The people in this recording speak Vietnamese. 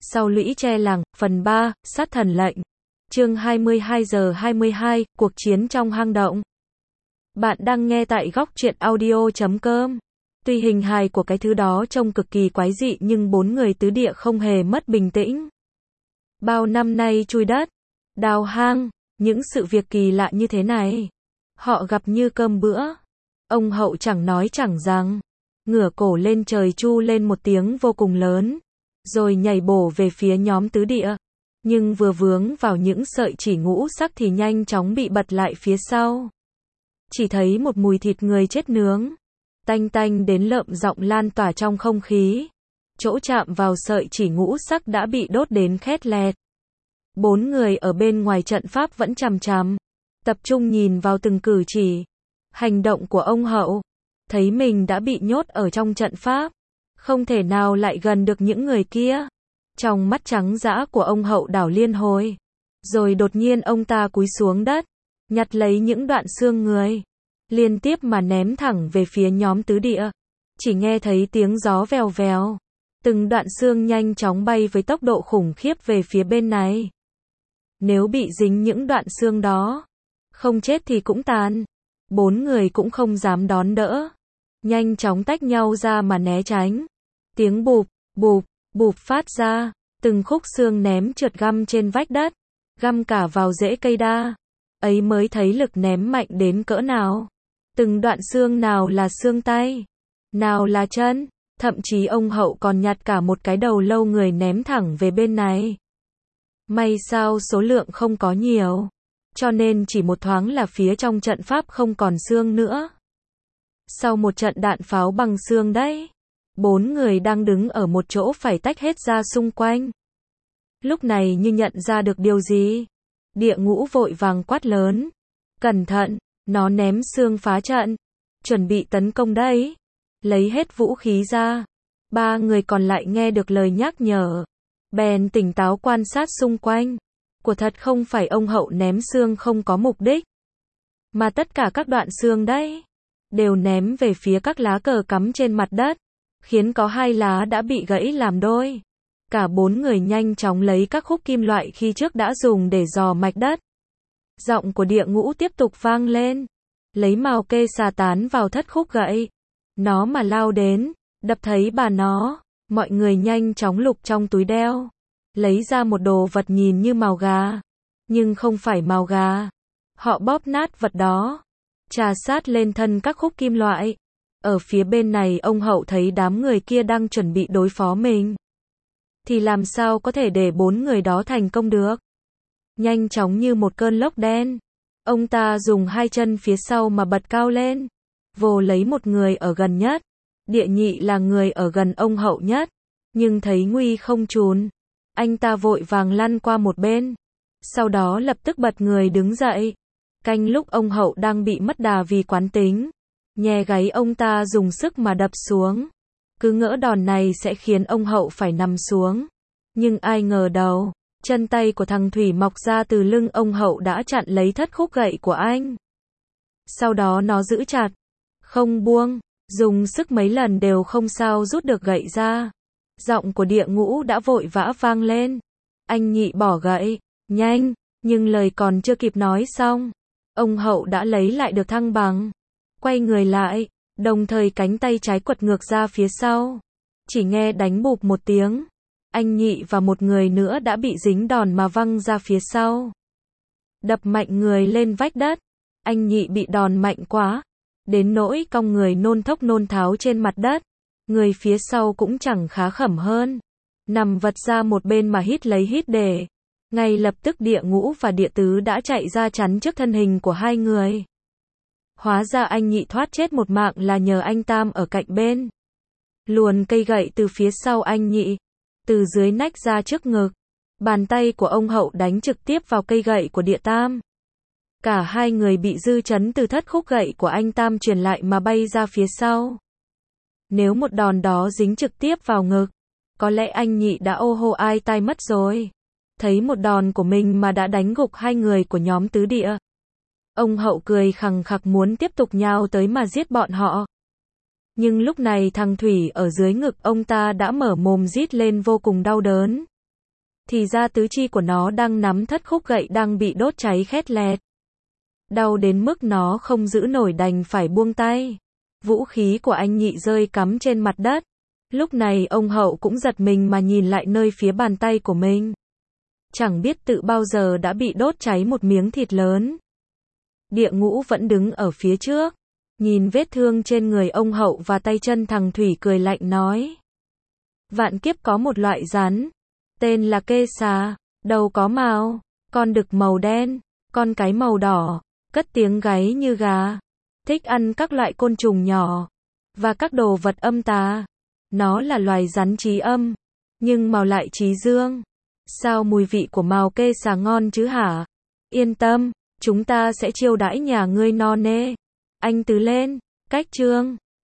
Sau lũy tre làng, phần 3, sát thần lệnh. Chương 22:22, cuộc chiến trong hang động. Bạn đang nghe tại góc truyện audio.com. Tuy hình hài của cái thứ đó trông cực kỳ quái dị nhưng bốn người tứ địa không hề mất bình tĩnh. Bao năm nay chui đất, đào hang, những sự việc kỳ lạ như thế này, họ gặp như cơm bữa. Ông Hậu chẳng nói chẳng rằng, ngửa cổ lên trời chu lên một tiếng vô cùng lớn, rồi nhảy bổ về phía nhóm tứ địa. Nhưng vừa vướng vào những sợi chỉ ngũ sắc thì nhanh chóng bị bật lại phía sau. Chỉ thấy một mùi thịt người chết nướng, tanh tanh đến lợm giọng lan tỏa trong không khí. Chỗ chạm vào sợi chỉ ngũ sắc đã bị đốt đến khét lẹt. Bốn người ở bên ngoài trận pháp vẫn chằm chằm, tập trung nhìn vào từng cử chỉ, hành động của ông Hậu. Thấy mình đã bị nhốt ở trong trận pháp, không thể nào lại gần được những người kia. Trong mắt trắng dã của ông Hậu đảo liên hồi. Rồi đột nhiên ông ta cúi xuống đất, nhặt lấy những đoạn xương người, liên tiếp mà ném thẳng về phía nhóm tứ địa. Chỉ nghe thấy tiếng gió vèo vèo, từng đoạn xương nhanh chóng bay với tốc độ khủng khiếp về phía bên này. Nếu bị dính những đoạn xương đó, không chết thì cũng tàn. Bốn người cũng không dám đón đỡ, nhanh chóng tách nhau ra mà né tránh. Tiếng bụp, bụp, bụp phát ra, từng khúc xương ném trượt găm trên vách đất, găm cả vào rễ cây đa. Ấy mới thấy lực ném mạnh đến cỡ nào. Từng đoạn xương nào là xương tay, nào là chân, thậm chí ông Hậu còn nhặt cả một cái đầu lâu người ném thẳng về bên này. May sao số lượng không có nhiều, cho nên chỉ một thoáng là phía trong trận pháp không còn xương nữa. Sau một trận đạn pháo bằng xương đấy, bốn người đang đứng ở một chỗ phải tách hết ra xung quanh. Lúc này như nhận ra được điều gì, Địa Ngũ vội vàng quát lớn. Cẩn thận, nó ném xương phá trận, chuẩn bị tấn công đấy. Lấy hết vũ khí ra. Ba người còn lại nghe được lời nhắc nhở, bèn tỉnh táo quan sát xung quanh. Của thật không phải ông Hậu ném xương không có mục đích, mà tất cả các đoạn xương đấy đều ném về phía các lá cờ cắm trên mặt đất, khiến có hai lá đã bị gãy làm đôi. Cả bốn người nhanh chóng lấy các khúc kim loại khi trước đã dùng để dò mạch đất. Giọng của Địa Ngũ tiếp tục vang lên, lấy mào kê xà tán vào thất khúc gãy. Nó mà lao đến, đập thấy bà nó. Mọi người nhanh chóng lục trong túi đeo, lấy ra một đồ vật nhìn như mào gà, nhưng không phải mào gà. Họ bóp nát vật đó, chà sát lên thân các khúc kim loại. Ở phía bên này ông Hậu thấy đám người kia đang chuẩn bị đối phó mình, thì làm sao có thể để bốn người đó thành công được. Nhanh chóng như một cơn lốc đen, ông ta dùng hai chân phía sau mà bật cao lên, vồ lấy một người ở gần nhất. Địa Nhị là người ở gần ông Hậu nhất, nhưng thấy nguy không trùn, anh ta vội vàng lăn qua một bên, sau đó lập tức bật người đứng dậy. Canh lúc ông Hậu đang bị mất đà vì quán tính, nhè gáy ông ta dùng sức mà đập xuống. Cứ ngỡ đòn này sẽ khiến ông Hậu phải nằm xuống, nhưng ai ngờ đâu, chân tay của thằng Thủy mọc ra từ lưng ông Hậu đã chặn lấy thất khúc gậy của anh. Sau đó nó giữ chặt, không buông, dùng sức mấy lần đều không sao rút được gậy ra. Giọng của Địa Ngũ đã vội vã vang lên. Anh Nhị bỏ gậy, nhanh, nhưng lời còn chưa kịp nói xong, ông Hậu đã lấy lại được thăng bằng, quay người lại, đồng thời cánh tay trái quật ngược ra phía sau. Chỉ nghe đánh bụp một tiếng, anh Nhị và một người nữa đã bị dính đòn mà văng ra phía sau, đập mạnh người lên vách đất. Anh Nhị bị đòn mạnh quá, đến nỗi cong người nôn thốc nôn tháo trên mặt đất. Người phía sau cũng chẳng khá khẩm hơn, nằm vật ra một bên mà hít lấy hít để. Ngay lập tức Địa Ngũ và Địa Tứ đã chạy ra chắn trước thân hình của hai người. Hóa ra anh Nhị thoát chết một mạng là nhờ anh Tam ở cạnh bên, luồn cây gậy từ phía sau anh Nhị, từ dưới nách ra trước ngực. Bàn tay của ông Hậu đánh trực tiếp vào cây gậy của Địa Tam. Cả hai người bị dư chấn từ thất khúc gậy của anh Tam truyền lại mà bay ra phía sau. Nếu một đòn đó dính trực tiếp vào ngực, có lẽ anh Nhị đã ô hô ai tai mất rồi. Thấy một đòn của mình mà đã đánh gục hai người của nhóm tứ địa, ông Hậu cười khằng khặc muốn tiếp tục nhào tới mà giết bọn họ. Nhưng lúc này thằng Thủy ở dưới ngực ông ta đã mở mồm rít lên vô cùng đau đớn. Thì ra tứ chi của nó đang nắm thất khúc gậy đang bị đốt cháy khét lẹt. Đau đến mức nó không giữ nổi đành phải buông tay. Vũ khí của anh Nhị rơi cắm trên mặt đất. Lúc này ông Hậu cũng giật mình mà nhìn lại nơi phía bàn tay của mình. Chẳng biết tự bao giờ đã bị đốt cháy một miếng thịt lớn. Địa Ngũ vẫn đứng ở phía trước. Nhìn vết thương trên người ông Hậu và tay chân thằng Thủy cười lạnh nói. Vạn kiếp có một loại rắn. Tên là kê xà. Đầu có mào. Con đực màu đen. Con cái màu đỏ. Cất tiếng gáy như gà. Thích ăn các loại côn trùng nhỏ. Và các đồ vật âm tà. Nó là loài rắn trí âm. Nhưng mào lại trí dương. Sao mùi vị của mào kê xà ngon chứ hả? Yên tâm. Chúng ta sẽ chiêu đãi nhà ngươi no nê. Anh Tứ lên. Cách chương.